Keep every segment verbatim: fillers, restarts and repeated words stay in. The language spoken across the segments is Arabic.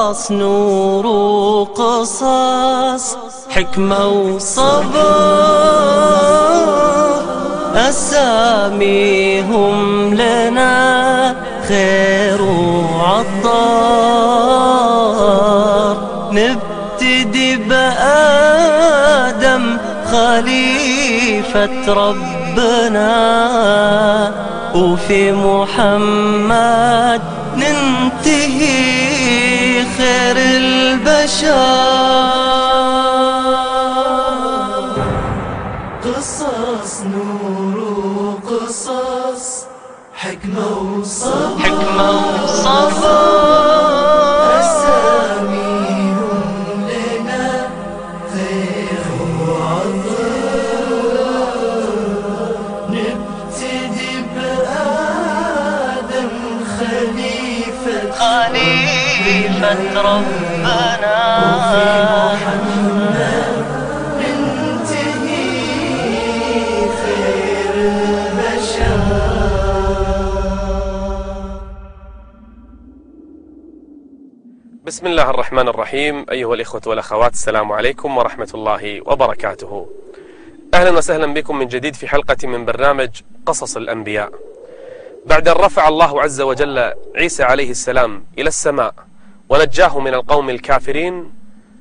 قصص نور وقصص حكمة وصبر، أساميهم لنا خير وعطار. نبتدي بآدم خليفة ربنا، وفي محمد ننتهي خير البشر. قصص نور وقصص حكمة وصبر، حكمة وصبر. أساميهم لنا خير وعطر. نبتدي بآدم خليفة خليفة ربنا، وفي محمد ننتهي خير البشر. بسم الله الرحمن الرحيم. أيها الإخوة والأخوات، السلام عليكم ورحمة الله وبركاته. أهلا وسهلا بكم من جديد في حلقة من برنامج قصص الأنبياء. بعد أن رفع الله عز وجل عيسى عليه السلام إلى السماء ونجاه من القوم الكافرين،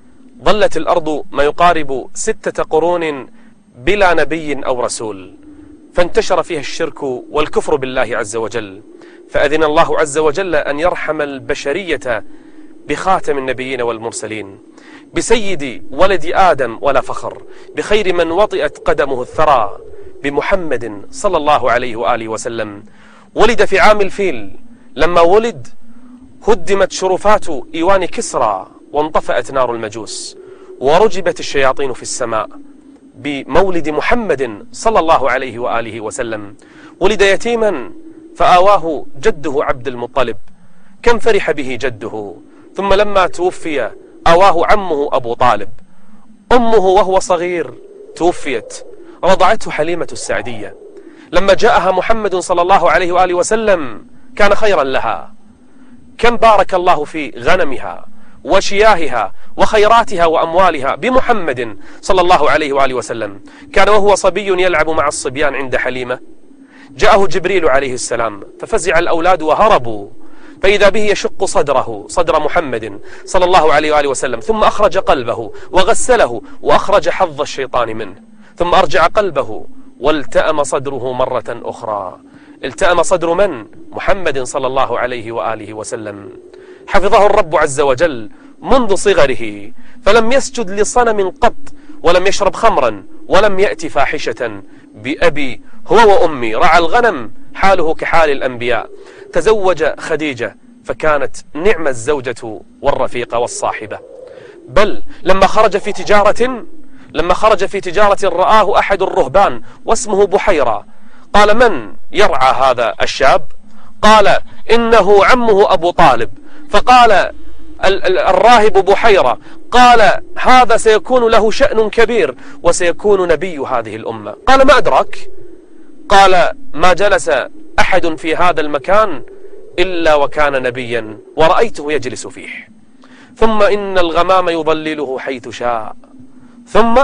ظلت الأرض ما يقارب ستة قرون بلا نبي أو رسول، فانتشر فيها الشرك والكفر بالله عز وجل، فأذن الله عز وجل أن يرحم البشرية بخاتم النبيين والمرسلين، بسيد ولد آدم ولا فخر، بخير من وطئت قدمه الثرى، بمحمد صلى الله عليه وآله وسلم. ولد في عام الفيل، لما ولد هدمت شرفات إيوان كسرى وانطفأت نار المجوس، ورجبت الشياطين في السماء بمولد محمد صلى الله عليه وآله وسلم. ولد يتيما فآواه جده عبد المطلب، كم فرح به جده. ثم لما توفي آواه عمه أبو طالب. أمه وهو صغير توفيت، رضعته حليمة السعدية. لما جاءها محمد صلى الله عليه وآله وسلم كان خيرا لها، كم بارك الله في غنمها وشياهها وخيراتها وأموالها بمحمد صلى الله عليه وآله وسلم. كان وهو صبي يلعب مع الصبيان عند حليمة، جاءه جبريل عليه السلام ففزع الأولاد وهربوا، فإذا به يشق صدره صدر محمد صلى الله عليه وآله وسلم، ثم أخرج قلبه وغسله وأخرج حظ الشيطان منه، ثم أرجع قلبه والتأم صدره مرة أخرى. التأم صدر من؟ محمد صلى الله عليه وآله وسلم. حفظه الرب عز وجل منذ صغره، فلم يسجد لصنم قط، ولم يشرب خمرا، ولم يأتي فاحشة. بأبي هو وأمي رعى الغنم، حاله كحال الأنبياء. تزوج خديجة فكانت نعم الزوجة والرفيقة والصاحبة. بل لما خرج في تجارة لما خرج في تجارة رآه أحد الرهبان واسمه بحيرة، قال: من يرعى هذا الشاب؟ قال: إنه عمه أبو طالب. فقال الراهب بحيرة، قال: هذا سيكون له شأن كبير وسيكون نبي هذه الأمة. قال: ما أدرك؟ قال: ما جلس أحد في هذا المكان إلا وكان نبيا، ورأيته يجلس فيه. ثم إن الغمام يظلله حيث شاء، ثم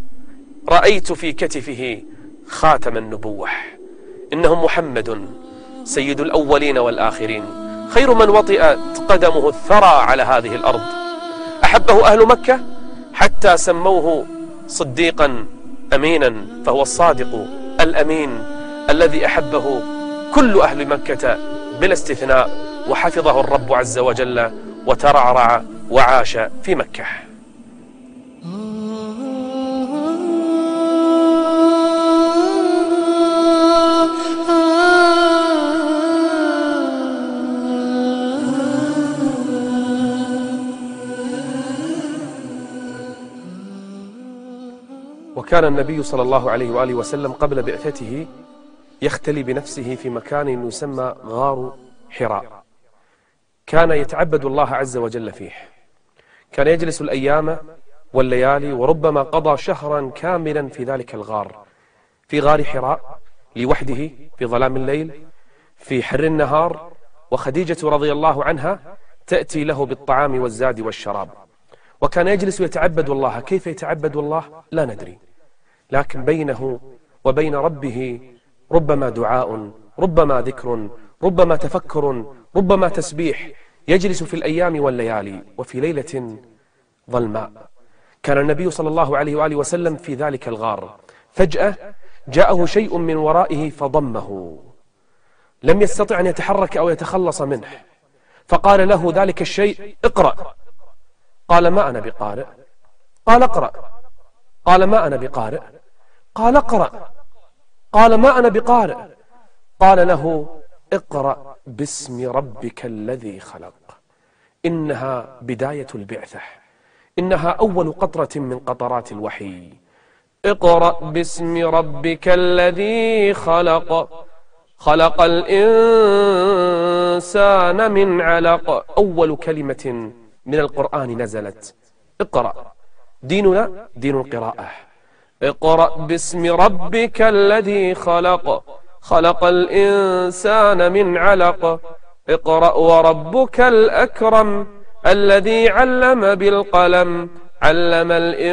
رأيت في كتفه خاتم النبوة. إنه محمد سيد الأولين والآخرين، خير من وطئت قدمه الثرى على هذه الأرض. أحبه أهل مكة حتى سموه صديقا أمينا، فهو الصادق الأمين الذي أحبه كل أهل مكة بلا استثناء، وحفظه الرب عز وجل وترعرع وعاش في مكة. وكان النبي صلى الله عليه وآله وسلم قبل بعثته يختلي بنفسه في مكان يسمى غار حراء، كان يتعبد الله عز وجل فيه. كان يجلس الأيام والليالي، وربما قضى شهرا كاملا في ذلك الغار، في غار حراء لوحده في ظلام الليل في حر النهار. وخديجة رضي الله عنها تأتي له بالطعام والزاد والشراب، وكان يجلس يتعبد الله. كيف يتعبد الله لا ندري، لكن بينه وبين ربه ربما دعاء، ربما ذكر، ربما تفكر، ربما تسبيح. يجلس في الأيام والليالي. وفي ليلة ظلماء كان النبي صلى الله عليه وآله وسلم في ذلك الغار، فجأة جاءه شيء من ورائه فضمه، لم يستطع أن يتحرك أو يتخلص منه، فقال له ذلك الشيء: اقرأ. قال: ما أنا بقارئ. قال: اقرأ. قال: ما أنا بقارئ. قال: اقرأ. قال: ما أنا بقارئ. قال له: اقرأ باسم ربك الذي خلق. إنها بداية البعثة، إنها أول قطرة من قطرات الوحي. اقرأ باسم ربك الذي خلق، خلق الإنسان من علق. أول كلمة من القرآن نزلت اقرأ. ديننا دين القراءة. اقرأ باسم ربك الذي خلق، خلق الإنسان من علق. اقرأ وربك الأكرم الذي علم بالقلم، علم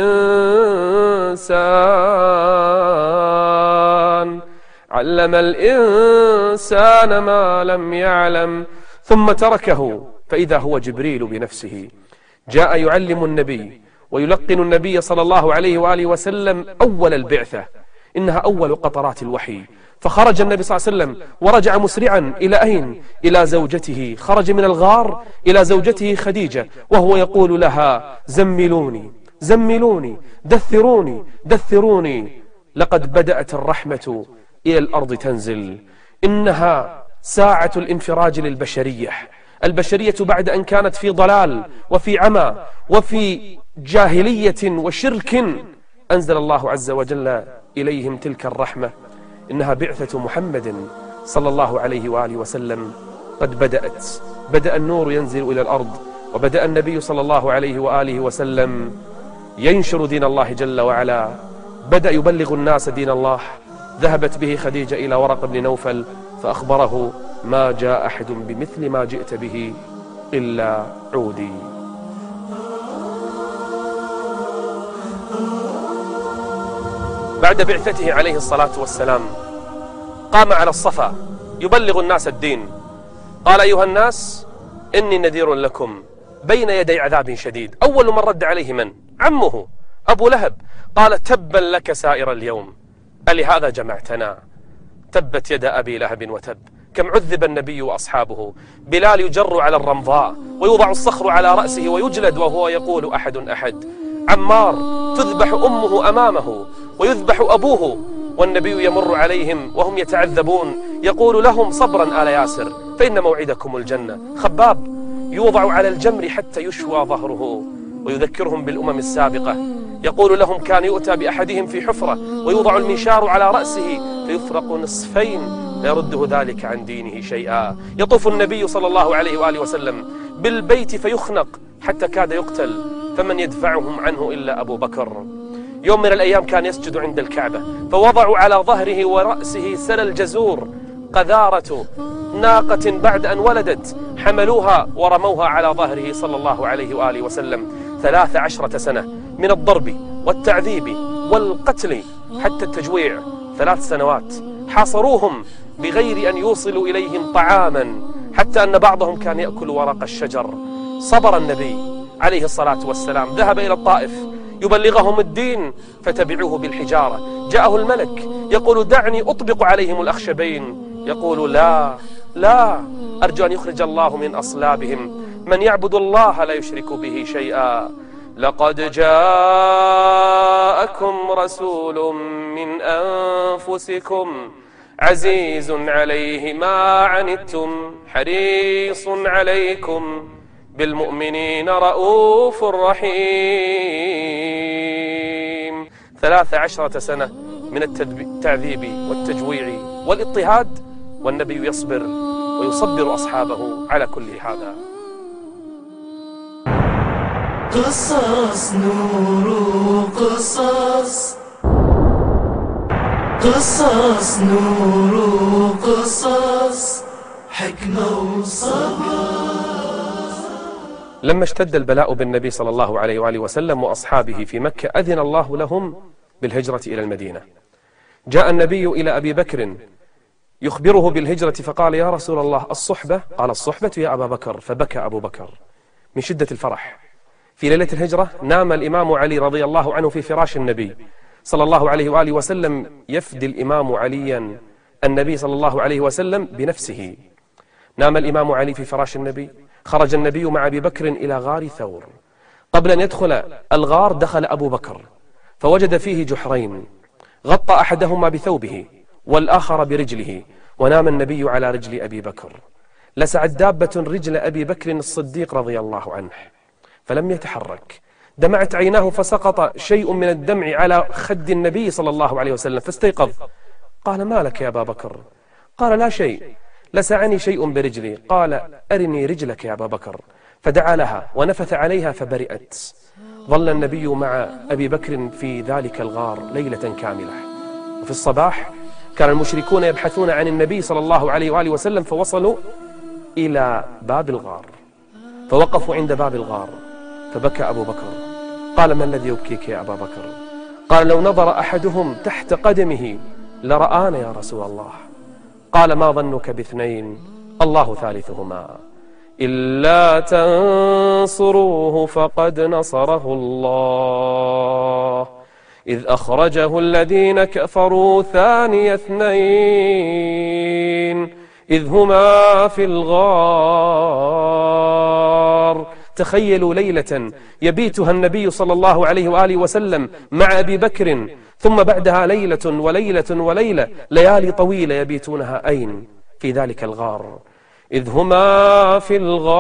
الإنسان علم الإنسان ما لم يعلم. ثم تركه فإذا هو جبريل بنفسه جاء يعلم النبي ويلقن النبي صلى الله عليه وآله وسلم أول البعثة، إنها أول قطرات الوحي. فخرج النبي صلى الله عليه وسلم ورجع مسرعا إلى أين؟ إلى زوجته. خرج من الغار إلى زوجته خديجة وهو يقول لها: زملوني زملوني، دثروني دثروني، لقد بدأت الرحمة إلى الأرض تنزل. إنها ساعة الانفراج للبشرية. البشرية بعد أن كانت في ضلال وفي عمى وفي جاهلية وشرك، أنزل الله عز وجل إليهم تلك الرحمة. إنها بعثة محمد صلى الله عليه وآله وسلم. قد بدأت، بدأ النور ينزل إلى الأرض، وبدأ النبي صلى الله عليه وآله وسلم ينشر دين الله جل وعلا، بدأ يبلغ الناس دين الله. ذهبت به خديجة إلى ورق بن نوفل فأخبره: ما جاء أحد بمثل ما جئت به إلا عودي. بعد بعثته عليه الصلاة والسلام قام على الصفا يبلغ الناس الدين. قال: أيها الناس، إني نذير لكم بين يدي عذاب شديد. أول من رد عليه من؟ عمه أبو لهب. قال: تبا لك سائر اليوم، ألهذا جمعتنا؟ تبت يد أبي لهب وتب. كم عذب النبي وأصحابه. بلال يجر على الرمضاء ويوضع الصخر على رأسه ويجلد وهو يقول: أحد أحد. عمار تذبح أمه أمامه ويذبح أبوه والنبي يمر عليهم وهم يتعذبون يقول لهم: صبرا آل ياسر فإن موعدكم الجنة. خباب يوضع على الجمر حتى يشوى ظهره ويذكرهم بالأمم السابقة. يقول لهم: كان يؤتى بأحدهم في حفرة ويوضع المنشار على رأسه فيفرق نصفين لا يرده ذلك عن دينه شيئا. يطوف النبي صلى الله عليه وآله وسلم بالبيت فيخنق حتى كاد يقتل، فمن يدفعهم عنه إلا أبو بكر. يوم من الأيام كان يسجد عند الكعبة فوضعوا على ظهره ورأسه سل الجزور، قذارة ناقة بعد أن ولدت، حملوها ورموها على ظهره صلى الله عليه وآله وسلم. ثلاث عشرة سنة من الضرب والتعذيب والقتل حتى التجويع. ثلاث سنوات حاصروهم بغير أن يوصلوا إليهم طعاما، حتى أن بعضهم كان يأكل ورق الشجر. صبر النبي عليه الصلاة والسلام، ذهب إلى الطائف يبلغهم الدين فتبعوه بالحجارة. جاءه الملك يقول: دعني أطبق عليهم الأخشبين. يقول: لا لا، أرجو أن يخرج الله من أصلابهم من يعبد الله لا يشرك به شيئا. لقد جاءكم رسول من أنفسكم عزيز عليه ما عنتم حريص عليكم بالمؤمنين رؤوف رحيم. ثلاث عشرة سنة من التعذيب والتجويع والاضطهاد، والنبي يصبر ويصبر أصحابه على كل هذا. قصص نور قصص، قصص نور قصص، حكمة وصبر. لما اشتد البلاء بالنبي صلى الله عليه وآله وسلم وأصحابه في مكة أذن الله لهم بالهجرة إلى المدينة. جاء النبي إلى أبي بكر يخبره بالهجرة فقال: يا رسول الله الصحبة؟ قال: الصحبة يا أبا بكر. فبكى أبو بكر من شدة الفرح. في ليلة الهجرة نام الإمام علي رضي الله عنه في فراش النبي صلى الله عليه وآله وسلم، يفدي الإمام عليا النبي صلى الله عليه وسلم بنفسه. نام الإمام علي في فراش النبي. خرج النبي مع أبي بكر إلى غار ثور. قبل أن يدخل الغار دخل أبو بكر فوجد فيه جحرين، غطى أحدهما بثوبه والآخر برجله، ونام النبي على رجل أبي بكر. لسعت دابة رجل أبي بكر الصديق رضي الله عنه فلم يتحرك. دمعت عيناه فسقط شيء من الدمع على خد النبي صلى الله عليه وسلم فاستيقظ. قال: ما لك يا أبا بكر؟ قال: لا شيء، لسعني شيء برجلي. قال: أرني رجلك يا أبا بكر. فدعا لها ونفث عليها فبرئت. ظل النبي مع أبي بكر في ذلك الغار ليلة كاملة. وفي الصباح كان المشركون يبحثون عن النبي صلى الله عليه وآله وسلم فوصلوا إلى باب الغار، فوقفوا عند باب الغار فبكى أبو بكر. قال: ما الذي يبكيك يا أبا بكر؟ قال: لو نظر أحدهم تحت قدمه لرآنا يا رسول الله. قال: ما ظنك باثنين الله ثالثهما إلا تنصروه فقد نصره الله إذ أخرجه الذين كفروا ثاني اثنين إذ هما في الغار. تخيلوا ليلة يبيتها النبي صلى الله عليه وآله وسلم مع أبي بكر، ثم بعدها ليلة وليلة وليلة، ليالي طويلة يبيتونها أين؟ في ذلك الغار. إذ هما في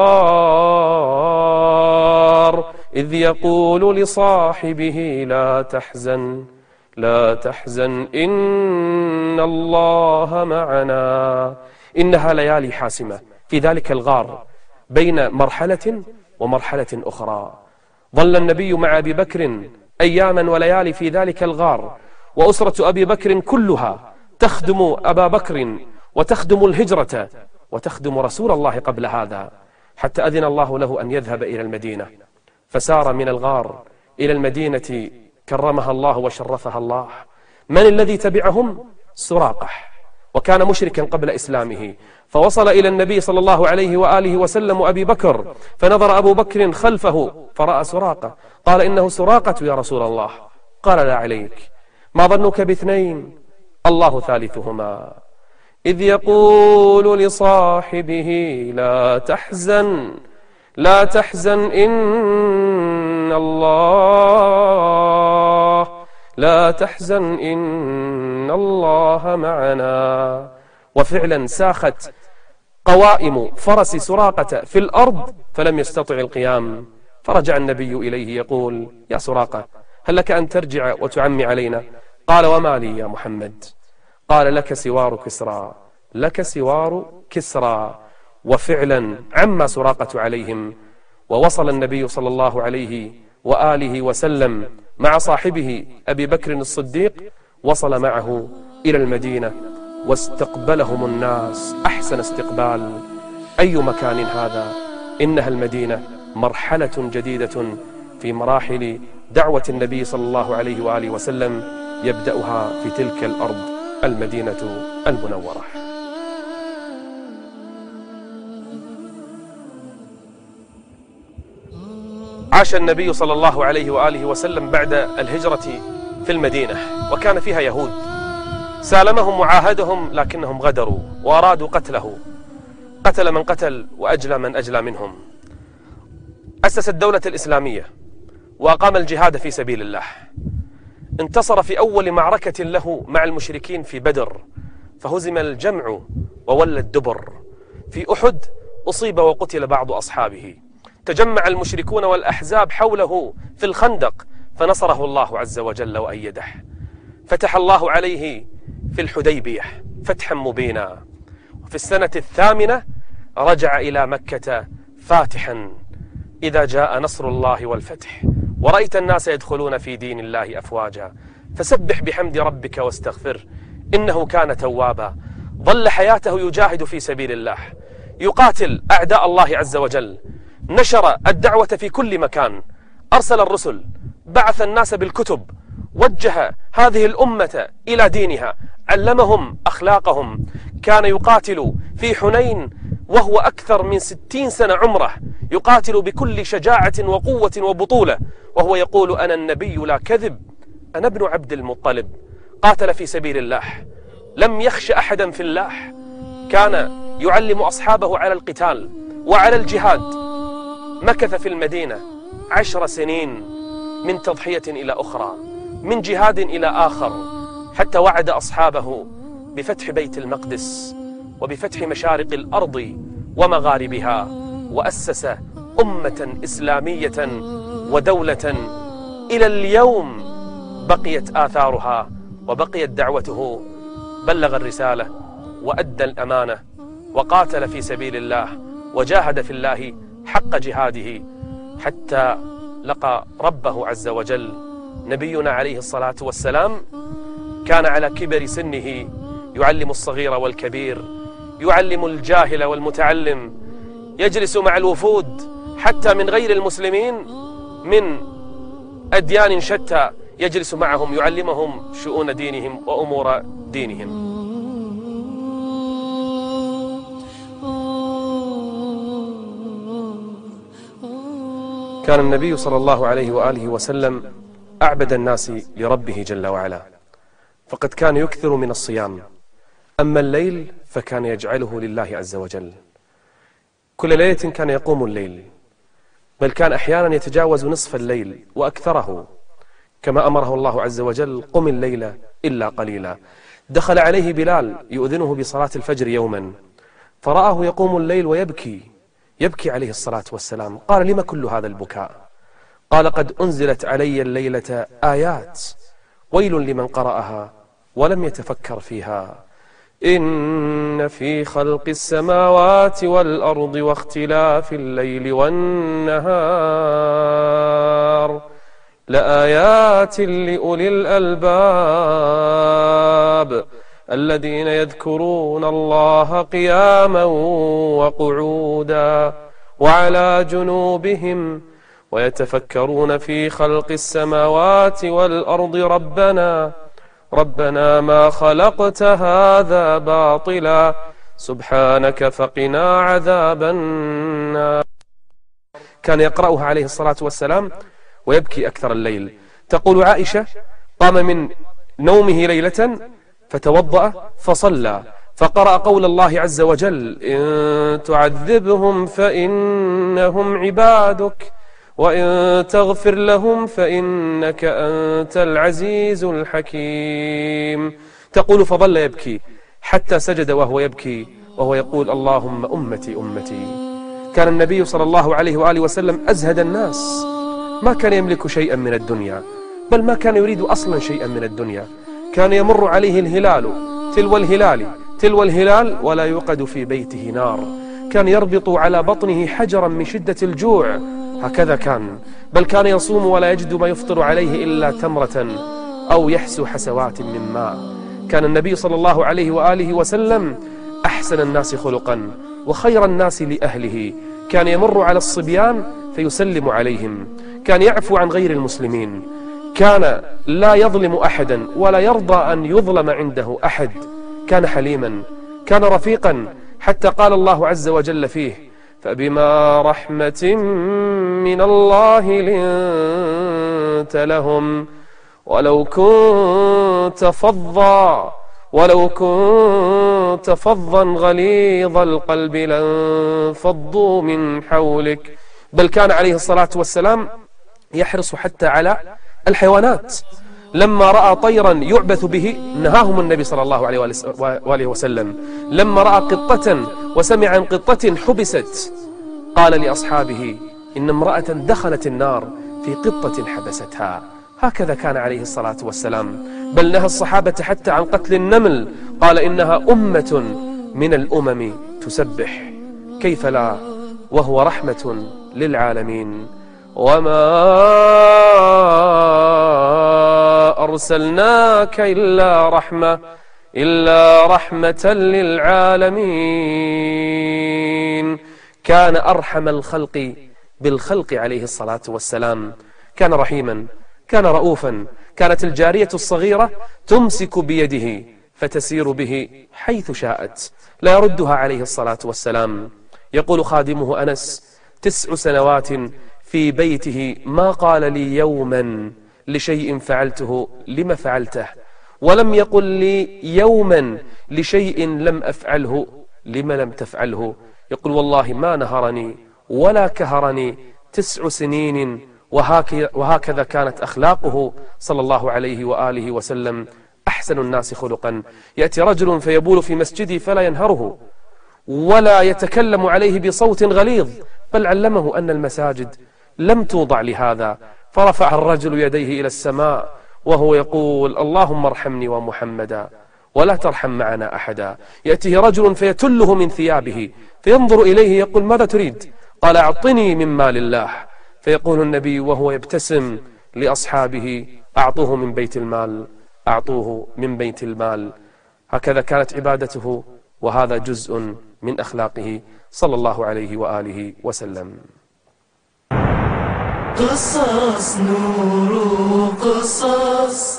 الغار إذ يقول لصاحبه لا تحزن لا تحزن إن الله معنا. إنها ليالي حاسمة في ذلك الغار بين مرحلة ومرحلة أخرى. ظل النبي مع أبي بكر أياما وليالي في ذلك الغار، وأسرة أبي بكر كلها تخدم أبا بكر وتخدم الهجرة وتخدم رسول الله قبل هذا، حتى أذن الله له أن يذهب إلى المدينة. فسار من الغار إلى المدينة كرمها الله وشرفها الله. من الذي تبعهم؟ سراقة، وكان مشركا قبل إسلامه. فوصل إلى النبي صلى الله عليه وآله وسلم أبي بكر، فنظر أبو بكر خلفه فرأى سراقة. قال: إنه سراقة يا رسول الله. قال: لا عليك، ما ظنك باثنين الله ثالثهما إذ يقول لصاحبه لا تحزن لا تحزن إن الله لا تحزن إن الله معنا. وفعلا ساخت قوائم فرس سراقة في الأرض فلم يستطع القيام. فرجع النبي إليه يقول: يا سراقة، هل لك أن ترجع وتعمي علينا؟ قال: وما لي يا محمد؟ قال: لك سوار كسرى لك سوار كسرى. وفعلا عم سراقة عليهم، ووصل النبي صلى الله عليه وآله وسلم مع صاحبه أبي بكر الصديق، وصل معه إلى المدينة واستقبلهم الناس أحسن استقبال. أي مكان هذا؟ إنها المدينة، مرحلة جديدة في مراحل دعوة النبي صلى الله عليه وآله وسلم يبدأها في تلك الأرض، المدينة المنورة. عاش النبي صلى الله عليه وآله وسلم بعد الهجرة في المدينة، وكان فيها يهود سالمهم وعاهدهم، لكنهم غدروا وأرادوا قتله. قتل من قتل وأجلى من أجلى منهم. أسس الدولة الإسلامية وأقام الجهاد في سبيل الله. انتصر في أول معركة له مع المشركين في بدر، فهزم الجمع وولى الدبر. في أحد أصيب وقتل بعض أصحابه. تجمع المشركون والأحزاب حوله في الخندق، فنصره الله عز وجل وأيده. فتح الله عليه في الحديبية فتحا مبينا. وفي السنة الثامنة رجع إلى مكة فاتحا. إذا جاء نصر الله والفتح ورأيت الناس يدخلون في دين الله أفواجا فسبح بحمد ربك واستغفر إنه كان توابا. ظل حياته يجاهد في سبيل الله، يقاتل أعداء الله عز وجل نشر الدعوة في كل مكان، أرسل الرسل، بعث الناس بالكتب، وجه هذه الأمة إلى دينها، علمهم أخلاقهم. كان يقاتل في حنين وهو أكثر من ستين سنة عمره، يقاتل بكل شجاعة وقوة وبطولة، وهو يقول أنا النبي لا كذب، أنا ابن عبد المطلب. قاتل في سبيل الله، لم يخش أحدا في الله، كان يعلم أصحابه على القتال وعلى الجهاد. مكث في المدينة عشر سنين من تضحية إلى أخرى، من جهاد إلى آخر، حتى وعد أصحابه بفتح بيت المقدس وبفتح مشارق الأرض ومغاربها، وأسس أمة إسلامية ودولة إلى اليوم بقيت آثارها وبقيت دعوته. بلغ الرسالة وأدى الأمانة وقاتل في سبيل الله وجاهد في الله حق جهاده حتى لقى ربه عز وجل. نبينا عليه الصلاة والسلام كان على كبر سنه يعلم الصغير والكبير، يعلم الجاهل والمتعلم، يجلس مع الوفود حتى من غير المسلمين من أديان شتى، يجلس معهم يعلمهم شؤون دينهم وأمور دينهم. كان النبي صلى الله عليه وآله وسلم أعبد الناس لربه جل وعلا، فقد كان يكثر من الصيام، أما الليل فكان يجعله لله عز وجل. كل ليلة كان يقوم الليل، بل كان أحيانا يتجاوز نصف الليل وأكثره، كما أمره الله عز وجل قم الليل إلا قليلا. دخل عليه بلال يؤذنه بصلاة الفجر يوما، فرآه يقوم الليل ويبكي، يبكي عليه الصلاة والسلام. قال لما كل هذا البكاء؟ قال قد أنزلت علي الليلة آيات ويل لمن قرأها ولم يتفكر فيها، إن في خلق السماوات والأرض واختلاف الليل والنهار لآيات لأولي الألباب الذين يذكرون الله قياما وقعودا وعلى جنوبهم ويتفكرون في خلق السماوات والأرض ربنا ربنا ما خلقت هذا باطلا سبحانك فقنا عذاب النار. كان يقرأها عليه الصلاة والسلام ويبكي أكثر الليل. تقول عائشة قام من نومه ليلة فتوضأ فصلى فقرأ قول الله عز وجل إن تعذبهم فإنهم عبادك وإن تغفر لهم فإنك أنت العزيز الحكيم. تقول فظل يبكي حتى سجد وهو يبكي وهو يقول اللهم أمتي أمتي. كان النبي صلى الله عليه وآله وسلم أزهد الناس، ما كان يملك شيئا من الدنيا، بل ما كان يريد أصلا شيئا من الدنيا. كان يمر عليه الهلال تلو الهلال تلو الهلال ولا يوقد في بيته نار. كان يربط على بطنه حجرا من شدة الجوع، هكذا كان. بل كان يصوم ولا يجد ما يفطر عليه إلا تمرة أو يحسو حسوات من ماء. كان النبي صلى الله عليه وآله وسلم أحسن الناس خلقا وخير الناس لأهله. كان يمر على الصبيان فيسلم عليهم، كان يعفو عن غير المسلمين، كان لا يظلم أحدا ولا يرضى أن يظلم عنده أحد. كان حليما، كان رفيقا، حتى قال الله عز وجل فيه فبما رحمة من الله لنت لهم ولو كنت فظا ولو كنت فظا غليظ القلب لانفضوا من حولك. بل كان عليه الصلاة والسلام يحرص حتى على الحيوانات. لما رأى طيرا يعبث به نهاهم النبي صلى الله عليه وآله وسلم. لما رأى قطة وسمع عن قطة حبست قال لأصحابه إن امرأة دخلت النار في قطة حبستها. هكذا كان عليه الصلاة والسلام. بل نهى الصحابة حتى عن قتل النمل، قال إنها أمة من الأمم تسبح. كيف لا وهو رحمة للعالمين. وما أرسلناك إلا رحمة إلا رحمة للعالمين. كان أرحم الخلق بالخلق عليه الصلاة والسلام. كان رحيما، كان رؤوفا. كانت الجارية الصغيرة تمسك بيده فتسير به حيث شاءت، لا يردها عليه الصلاة والسلام. يقول خادمه أنس: تسع سنوات في بيته ما قال لي يوما لشيء فعلته لم فعلته، ولم يقل لي يوما لشيء لم أفعله لم لم تفعله. يقول: والله ما نهرني ولا كهرني تسع سنين، وهكذا كانت أخلاقه صلى الله عليه وآله وسلم، أحسن الناس خلقا. يأتي رجل فيبول في مسجدي فلا ينهره ولا يتكلم عليه بصوت غليظ، بل علمه أن المساجد لم توضع لهذا. فرفع الرجل يديه إلى السماء وهو يقول: اللهم ارحمني ومحمدا ولا ترحم معنا أحدا. يأتيه رجل فيتله من ثيابه فينظر إليه يقول: ماذا تريد؟ قال: أعطني من مال الله. فيقول النبي وهو يبتسم لأصحابه: أعطوه من بيت المال، أعطوه من بيت المال. هكذا كانت عبادته، وهذا جزء من أخلاقه صلى الله عليه وآله وسلم. قصص نور قصص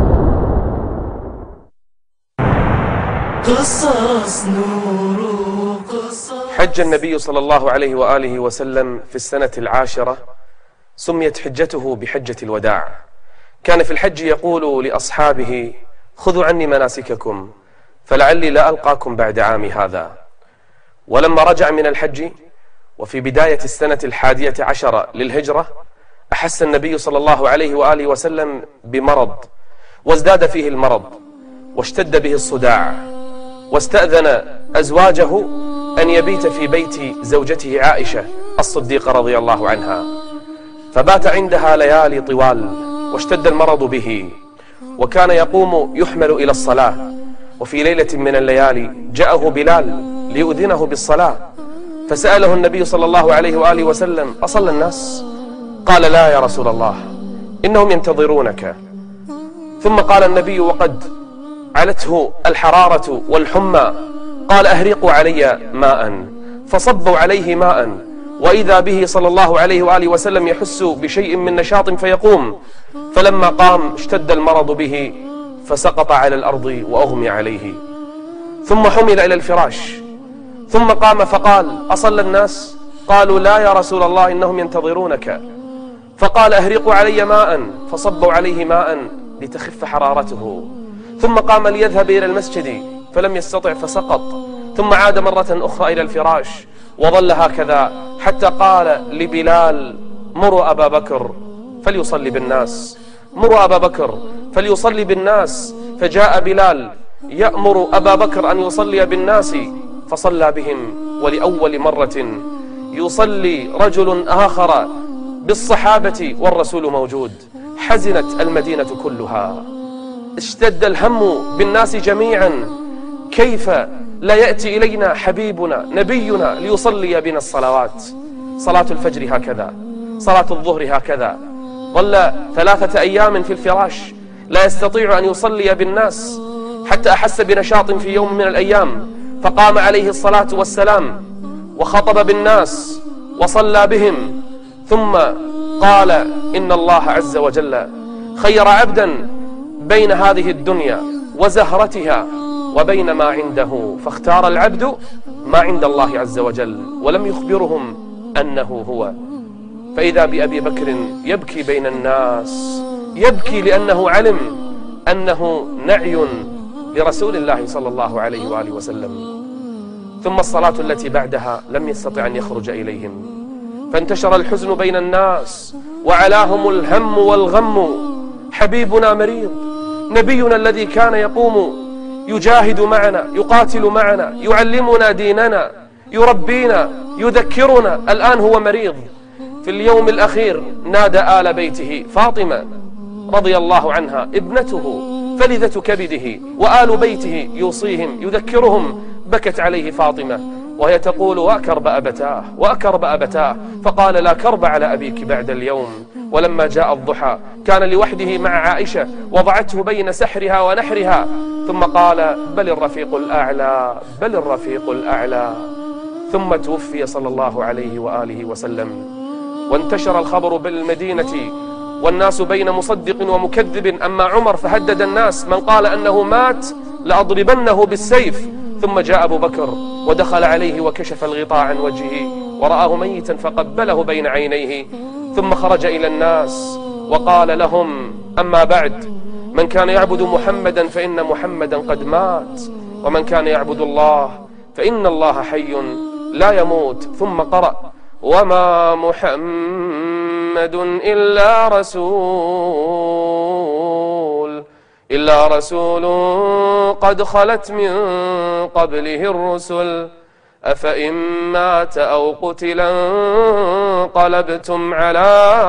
قصص نور قصص. حج النبي صلى الله عليه وآله وسلم في السنة العاشرة، سميت حجته بحجة الوداع. كان في الحج يقول لأصحابه: خذوا عني مناسككم فلعلي لا ألقاكم بعد عامي هذا. ولما رجع من الحج وفي بداية السنة الحادية عشر للهجرة، أحس النبي صلى الله عليه وآله وسلم بمرض، وازداد فيه المرض واشتد به الصداع، واستأذن أزواجه أن يبيت في بيت زوجته عائشة الصديقة رضي الله عنها، فبات عندها ليالي طوال واشتد المرض به، وكان يقوم يحمل إلى الصلاة. وفي ليلة من الليالي جاءه بلال ليؤذنه بالصلاة، فسأله النبي صلى الله عليه وآله وسلم: أصلى الناس؟ قال: لا يا رسول الله، إنهم ينتظرونك. ثم قال النبي وقد علته الحرارة والحمى: قال: أهرقوا علي ماء. فصبوا عليه ماء، وإذا به صلى الله عليه وآله وسلم يحس بشيء من نشاط فيقوم، فلما قام اشتد المرض به فسقط على الأرض وأغمي عليه، ثم حمل إلى الفراش، ثم قام فقال: أصلى الناس؟ قالوا: لا يا رسول الله، إنهم ينتظرونك. فقال: أهرقوا علي ماء. فصبوا عليه ماء لتخف حرارته، ثم قام ليذهب إلى المسجد فلم يستطع فسقط، ثم عاد مرة أخرى إلى الفراش، وظل هكذا حتى قال لبلال: مروا أبا بكر فليصلي بالناس، مروا أبا بكر فليصلي بالناس. فجاء بلال يأمر أبا بكر أن يصلي بالناس، فصلى بهم. ولأول مرة يصلي رجل آخر بالصحابة والرسول موجود. حزنت المدينة كلها، اشتد الهم بالناس جميعا: كيف لا يأتي إلينا حبيبنا نبينا ليصلي بنا الصلوات؟ صلاة الفجر هكذا، صلاة الظهر هكذا. ظل ثلاثة أيام في الفراش لا يستطيع أن يصلي بالناس، حتى أحس بنشاط في يوم من الأيام، فقام عليه الصلاة والسلام وخطب بالناس وصلى بهم، ثم قال: إن الله عز وجل خير عبدا بين هذه الدنيا وزهرتها وبين ما عنده، فاختار العبد ما عند الله عز وجل، ولم يخبرهم أنه هو. فإذا بأبي بكر يبكي بين الناس، يبكي لأنه علم أنه نعي لرسول الله صلى الله عليه وآله وسلم. ثم الصلاة التي بعدها لم يستطع أن يخرج إليهم، فانتشر الحزن بين الناس وعلاهم الهم والغم. حبيبنا مريض، نبينا الذي كان يقوم يجاهد معنا، يقاتل معنا، يعلمنا ديننا، يربينا، يذكرنا، الآن هو مريض. في اليوم الأخير نادى آل بيته، فاطمة رضي الله عنها ابنته فلذة كبده، وآل بيته يوصيهم يذكرهم. بكت عليه فاطمة وهي تقول: وأكرب أبتاه وأكرب أبتاه. فقال: لا كرب على أبيك بعد اليوم. ولما جاء الضحى كان لوحده مع عائشة، وضعته بين سحرها ونحرها، ثم قال: بل الرفيق الأعلى، بل الرفيق الأعلى. ثم توفي صلى الله عليه وآله وسلم. وانتشر الخبر بالمدينة والناس بين مصدق ومكذب. أما عمر فهدد الناس: من قال أنه مات لأضربنه بالسيف. ثم جاء أبو بكر ودخل عليه وكشف الغطاء عن وجهه ورآه ميتا فقبله بين عينيه، ثم خرج إلى الناس وقال لهم: أما بعد، من كان يعبد محمدا فإن محمدا قد مات، ومن كان يعبد الله فإن الله حي لا يموت. ثم قرأ: وما محمد إلا رسول إلا رسول قد خلت من قبله الرسل أفإن مات أو قتل انقلبتم على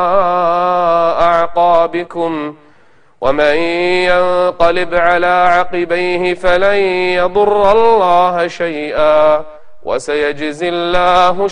أعقابكم ومن ينقلب على عقبيه فلن يضر الله شيئا وسيجزي الله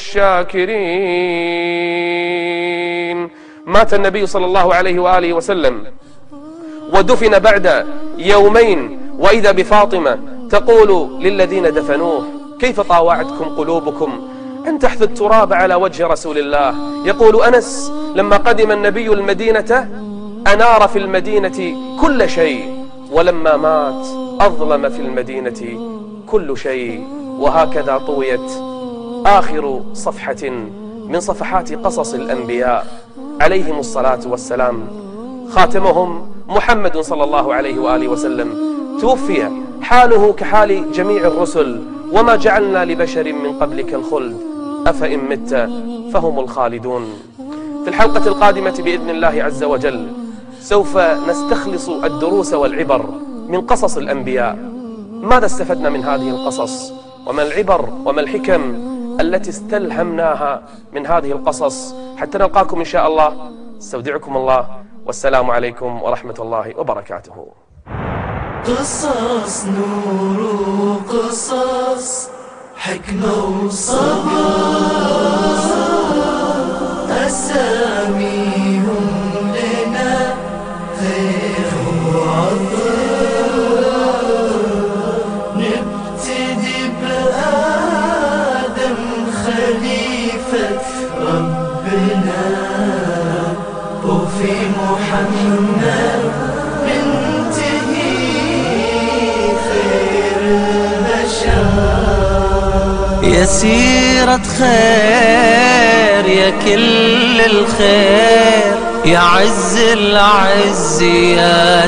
الشاكرين. مات النبي صلى الله عليه وآله وسلم ودفن بعد يومين، وإذا بفاطمة تقول للذين دفنوه: كيف طاوعتكم قلوبكم أن تحثوا التراب على وجه رسول الله؟ يقول أنس: لما قدم النبي المدينة أنار في المدينة كل شيء، ولما مات أظلم في المدينة كل شيء. وهكذا طويت آخر صفحة من صفحات قصص الأنبياء عليهم الصلاة والسلام. خاتمهم محمد صلى الله عليه وآله وسلم، توفي حاله كحال جميع الرسل: وما جعلنا لبشر من قبلك الخلد أفإن مت فهم الخالدون. في الحلقة القادمة بإذن الله عز وجل سوف نستخلص الدروس والعبر من قصص الأنبياء. ماذا استفدنا من هذه القصص؟ وما العبر وما الحكم التي استلهمناها من هذه القصص؟ حتى نلقاكم إن شاء الله. استودعكم الله، والسلام عليكم ورحمة الله وبركاته. قصص نور قصص حكمة وصبر، أساميهم لنا خير وعطر. نبتدي بآدم خليفة ربنا، وفي محمد منتهي خير البشر. يا سيرة خير يا كل الخير، يا عز العز يا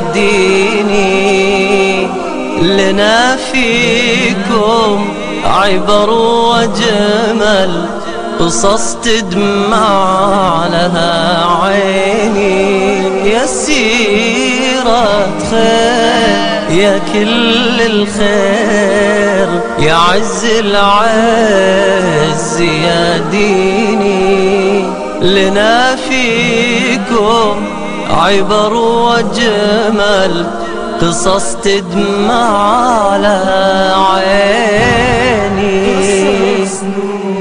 ديني، لنا فيكم عبر وجمل، قصص تدمع لها عيني. يا سيرة خير يا كل الخير، يا عز العز يا ديني، لنا فيكم عبر وجمل، قصص تدمع على عيني.